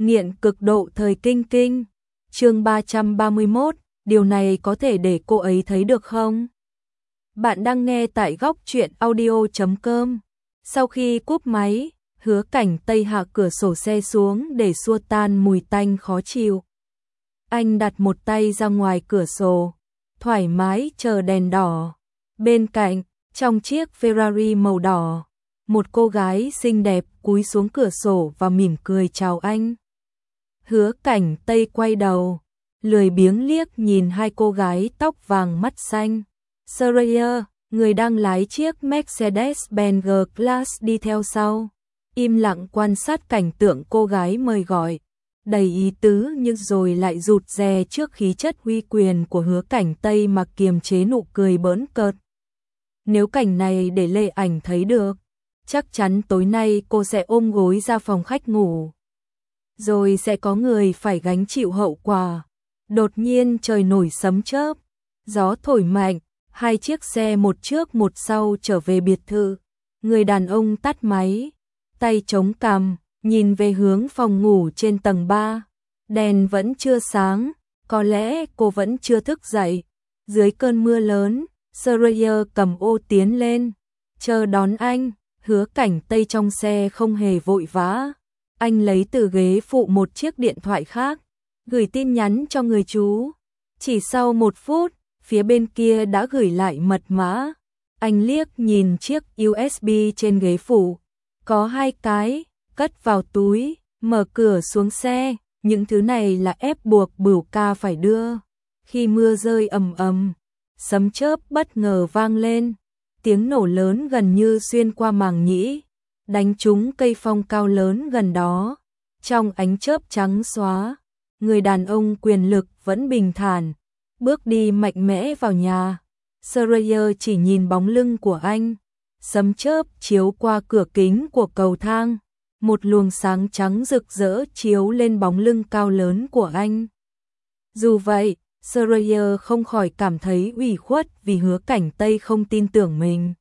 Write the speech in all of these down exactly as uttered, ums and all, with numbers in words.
nghiện cực độ thời kinh kinh. Chương ba trăm ba mươi mốt, điều này có thể để cô ấy thấy được không? Bạn đang nghe tại góc truyện audio chấm com. Sau khi cúp máy, Hứa Cảnh Tây hạ cửa sổ xe xuống để xua tan mùi tanh khó chịu. Anh đặt một tay ra ngoài cửa sổ, thoải mái chờ đèn đỏ. Bên cạnh, trong chiếc Ferrari màu đỏ, một cô gái xinh đẹp cúi xuống cửa sổ và mỉm cười chào anh. Hứa Cảnh Tây quay đầu, lười biếng liếc nhìn hai cô gái tóc vàng mắt xanh. Soraya, người đang lái chiếc Mercedes-Benz G-Class đi theo sau, im lặng quan sát cảnh tượng cô gái mời gọi, đầy ý tứ nhưng rồi lại rụt rè trước khí chất uy quyền của Hứa Cảnh Tây mà kiềm chế nụ cười bỡn cợt. Nếu cảnh này để Lệ Ảnh thấy được, chắc chắn tối nay cô sẽ ôm gối ra phòng khách ngủ. Rồi sẽ có người phải gánh chịu hậu quả. Đột nhiên trời nổi sấm chớp, gió thổi mạnh, hai chiếc xe một trước một sau trở về biệt thự. Người đàn ông tắt máy, tay chống cằm, nhìn về hướng phòng ngủ trên tầng ba. Đèn vẫn chưa sáng, có lẽ cô vẫn chưa thức dậy. Dưới cơn mưa lớn, Soraya cầm ô tiến lên, chờ đón anh. Hứa Cảnh Tây trong xe không hề vội vã. Anh lấy từ ghế phụ một chiếc điện thoại khác, gửi tin nhắn cho người chú. Chỉ sau một phút, phía bên kia đã gửi lại mật mã. Anh liếc nhìn chiếc u ét bê trên ghế phụ, có hai cái, cất vào túi, mở cửa xuống xe. Những thứ này là ép buộc Bửu Ca phải đưa. Khi mưa rơi ầm ầm, sấm chớp bất ngờ vang lên, tiếng nổ lớn gần như xuyên qua màng nhĩ, đánh trúng cây phong cao lớn gần đó. Trong ánh chớp trắng xóa, người đàn ông quyền lực vẫn bình thản, bước đi mạnh mẽ vào nhà. Soraya chỉ nhìn bóng lưng của anh. Sấm chớp chiếu qua cửa kính của cầu thang, một luồng sáng trắng rực rỡ chiếu lên bóng lưng cao lớn của anh. Dù vậy, Soraya không khỏi cảm thấy ủy khuất vì Hứa Cảnh Tây không tin tưởng mình.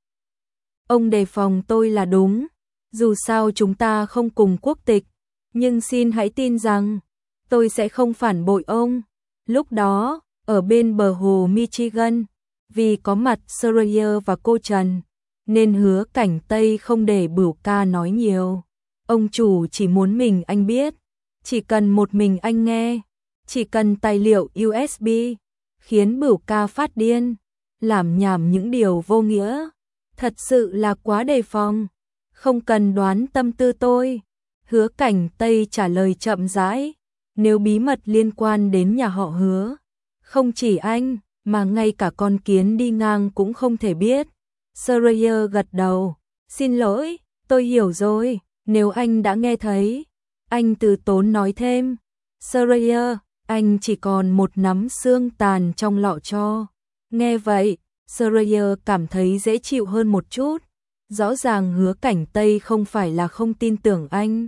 Ông đề phòng tôi là đúng, dù sao chúng ta không cùng quốc tịch, nhưng xin hãy tin rằng tôi sẽ không phản bội ông. Lúc đó, ở bên bờ hồ Michigan, vì có mặt Soraya và cô Trần, nên Hứa Cảnh Tây không để Bửu Ca nói nhiều. Ông chủ chỉ muốn mình anh biết, chỉ cần một mình anh nghe, chỉ cần tài liệu u ét bê, khiến Bửu Ca phát điên, làm nhảm những điều vô nghĩa. Thật sự là quá đề phòng, không cần đoán tâm tư tôi. Hứa Cảnh Tây trả lời chậm rãi, nếu bí mật liên quan đến nhà họ Hứa, không chỉ anh, mà ngay cả con kiến đi ngang cũng không thể biết. Soraya gật đầu, xin lỗi, tôi hiểu rồi, nếu anh đã nghe thấy. Anh từ tốn nói thêm, Soraya, anh chỉ còn một nắm xương tàn trong lọ tro. Nghe vậy, Soraya cảm thấy dễ chịu hơn một chút. Rõ ràng Hứa Cảnh Tây không phải là không tin tưởng anh.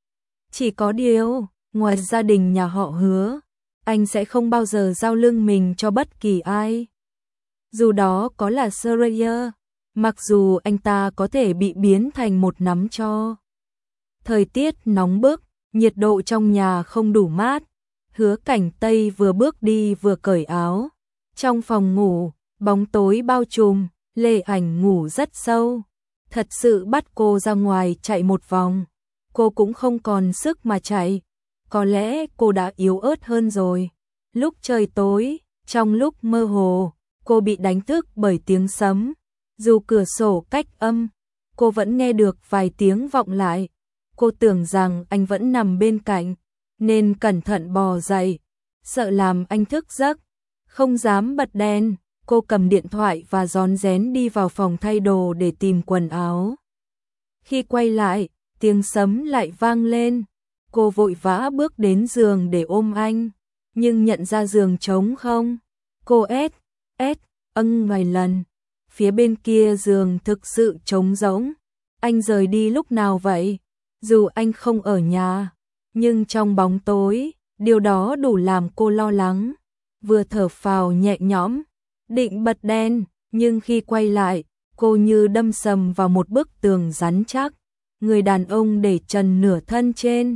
Chỉ có điều, ngoài gia đình nhà họ Hứa, anh sẽ không bao giờ giao lưng mình cho bất kỳ ai. Dù đó có là Soraya, mặc dù anh ta có thể bị biến thành một nắm tro. Thời tiết nóng bức, nhiệt độ trong nhà không đủ mát. Hứa Cảnh Tây vừa bước đi vừa cởi áo. Trong phòng ngủ, bóng tối bao trùm, Lệ Ảnh ngủ rất sâu. Thật sự bắt cô ra ngoài chạy một vòng, cô cũng không còn sức mà chạy. Có lẽ cô đã yếu ớt hơn rồi. Lúc trời tối, trong lúc mơ hồ, cô bị đánh thức bởi tiếng sấm. Dù cửa sổ cách âm, cô vẫn nghe được vài tiếng vọng lại. Cô tưởng rằng anh vẫn nằm bên cạnh, nên cẩn thận bò dậy, sợ làm anh thức giấc. Không dám bật đèn, cô cầm điện thoại và rón rén đi vào phòng thay đồ để tìm quần áo. Khi quay lại, tiếng sấm lại vang lên. Cô vội vã bước đến giường để ôm anh, nhưng nhận ra giường trống không. Cô ét, ét, âng vài lần. Phía bên kia giường thực sự trống rỗng. Anh rời đi lúc nào vậy? Dù anh không ở nhà, nhưng trong bóng tối, điều đó đủ làm cô lo lắng. Vừa thở phào nhẹ nhõm, định bật đèn, nhưng khi quay lại, cô như đâm sầm vào một bức tường rắn chắc. Người đàn ông để trần nửa thân trên,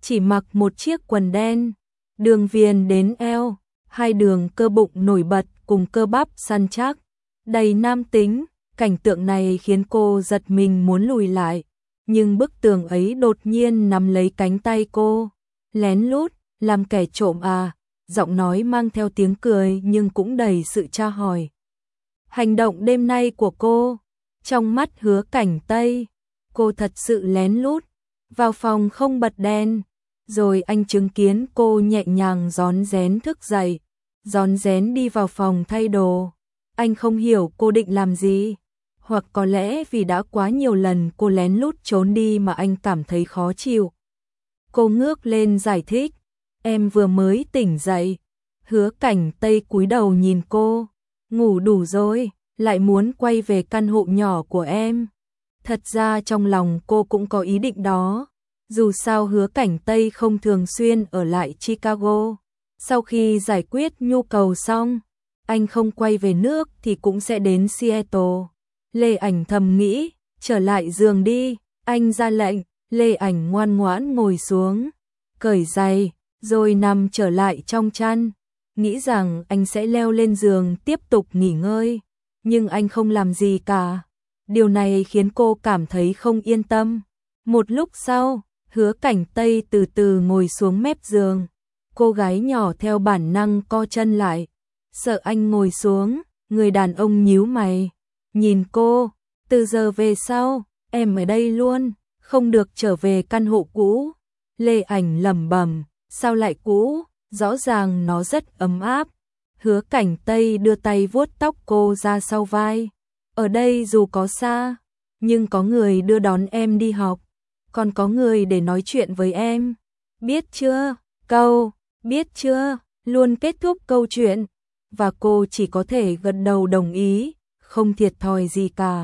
chỉ mặc một chiếc quần đen, đường viền đến eo, hai đường cơ bụng nổi bật cùng cơ bắp săn chắc, đầy nam tính. Cảnh tượng này khiến cô giật mình muốn lùi lại, nhưng bức tường ấy đột nhiên nắm lấy cánh tay cô, lén lút, làm kẻ trộm à, giọng nói mang theo tiếng cười nhưng cũng đầy sự tra hỏi. Hành động đêm nay của cô, trong mắt Hứa Cảnh Tây, cô thật sự lén lút, vào phòng không bật đèn, rồi anh chứng kiến cô nhẹ nhàng rón rén thức dậy, rón rén đi vào phòng thay đồ. Anh không hiểu cô định làm gì, hoặc có lẽ vì đã quá nhiều lần cô lén lút trốn đi mà anh cảm thấy khó chịu. Cô ngước lên giải thích, em vừa mới tỉnh dậy. Hứa Cảnh Tây cúi đầu nhìn cô, ngủ đủ rồi, lại muốn quay về căn hộ nhỏ của em. Thật ra trong lòng cô cũng có ý định đó, dù sao Hứa Cảnh Tây không thường xuyên ở lại Chicago. Sau khi giải quyết nhu cầu xong, anh không quay về nước thì cũng sẽ đến Seattle. Lê Ảnh thầm nghĩ, trở lại giường đi, anh ra lệnh. Lê Ảnh ngoan ngoãn ngồi xuống, cởi giày, rồi nằm trở lại trong chăn, nghĩ rằng anh sẽ leo lên giường tiếp tục nghỉ ngơi, nhưng anh không làm gì cả. Điều này khiến cô cảm thấy không yên tâm. Một lúc sau, Hứa Cảnh Tây từ từ ngồi xuống mép giường, cô gái nhỏ theo bản năng co chân lại, sợ anh ngồi xuống, người đàn ông nhíu mày, nhìn cô, từ giờ về sau, em ở đây luôn, không được trở về căn hộ cũ. Lê Ảnh lẩm bẩm, sao lại cũ, rõ ràng nó rất ấm áp. Hứa Cảnh Tây đưa tay vuốt tóc cô ra sau vai, ở đây dù có xa, nhưng có người đưa đón em đi học, còn có người để nói chuyện với em, biết chưa? Câu biết chưa luôn kết thúc câu chuyện, và cô chỉ có thể gật đầu đồng ý, không thiệt thòi gì cả.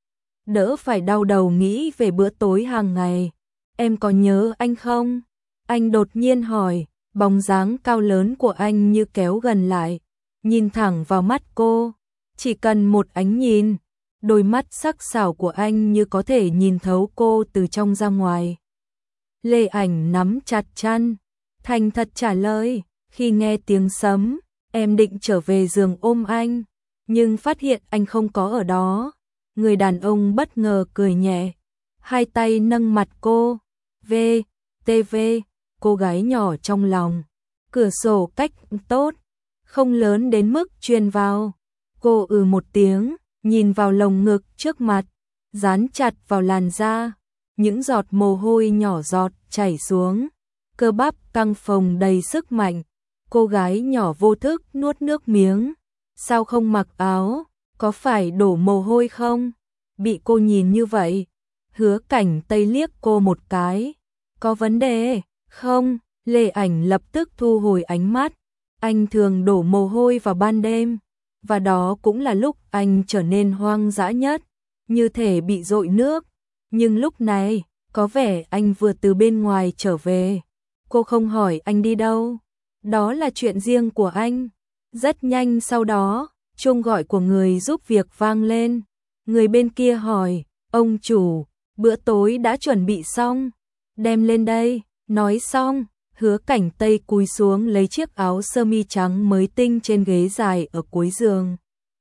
Đỡ phải đau đầu nghĩ về bữa tối hàng ngày. Em có nhớ anh không? Anh đột nhiên hỏi, bóng dáng cao lớn của anh như kéo gần lại, nhìn thẳng vào mắt cô, chỉ cần một ánh nhìn, đôi mắt sắc sảo của anh như có thể nhìn thấu cô từ trong ra ngoài. Lê Ảnh nắm chặt chăn, thành thật trả lời, khi nghe tiếng sấm, em định trở về giường ôm anh, nhưng phát hiện anh không có ở đó. Người đàn ông bất ngờ cười nhẹ, hai tay nâng mặt cô, v, tv, cô gái nhỏ trong lòng. Cửa sổ cách tốt, không lớn đến mức truyền vào. Cô ừ một tiếng, nhìn vào lồng ngực trước mặt, dán chặt vào làn da, những giọt mồ hôi nhỏ giọt chảy xuống, cơ bắp căng phồng đầy sức mạnh. Cô gái nhỏ vô thức nuốt nước miếng, sao không mặc áo, có phải đổ mồ hôi không? Bị cô nhìn như vậy, Hứa Cảnh Tây liếc cô một cái, có vấn đề không? Lê Ảnh lập tức thu hồi ánh mắt, anh thường đổ mồ hôi vào ban đêm, và đó cũng là lúc anh trở nên hoang dã nhất, như thể bị dội nước, nhưng lúc này, có vẻ anh vừa từ bên ngoài trở về. Cô không hỏi anh đi đâu, đó là chuyện riêng của anh. Rất nhanh sau đó, chuông gọi của người giúp việc vang lên, người bên kia hỏi, ông chủ, bữa tối đã chuẩn bị xong, đem lên đây. Nói xong, Hứa Cảnh Tây cúi xuống lấy chiếc áo sơ mi trắng mới tinh trên ghế dài ở cuối giường,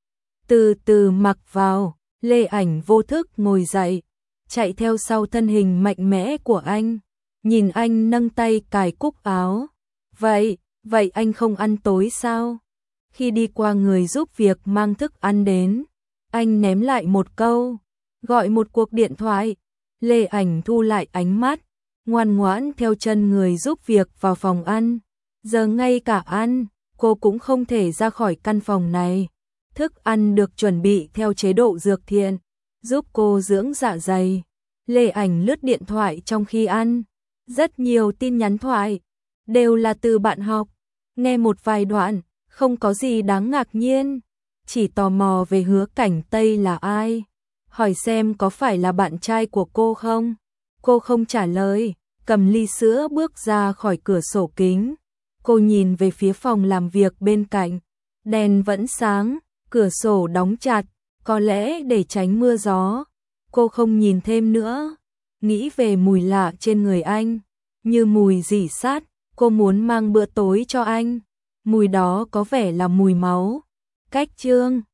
từ từ mặc vào. Lê Ảnh vô thức ngồi dậy, chạy theo sau thân hình mạnh mẽ của anh, nhìn anh nâng tay cài cúc áo. Vậy, vậy anh không ăn tối sao? Khi đi qua người giúp việc mang thức ăn đến, anh ném lại một câu, gọi một cuộc điện thoại. Lê Ảnh thu lại ánh mắt, ngoan ngoãn theo chân người giúp việc vào phòng ăn. Giờ ngay cả ăn, cô cũng không thể ra khỏi căn phòng này. Thức ăn được chuẩn bị theo chế độ dược thiện, giúp cô dưỡng dạ dày. Lê Ảnh lướt điện thoại trong khi ăn, rất nhiều tin nhắn thoại, đều là từ bạn học. Nghe một vài đoạn, không có gì đáng ngạc nhiên, chỉ tò mò về Hứa Cảnh Tây là ai, hỏi xem có phải là bạn trai của cô không. Cô không trả lời, cầm ly sữa bước ra khỏi cửa sổ kính. Cô nhìn về phía phòng làm việc bên cạnh, đèn vẫn sáng, cửa sổ đóng chặt, có lẽ để tránh mưa gió. Cô không nhìn thêm nữa, nghĩ về mùi lạ trên người anh, như mùi rỉ sắt, cô muốn mang bữa tối cho anh. Mùi đó có vẻ là mùi máu. Cách Trương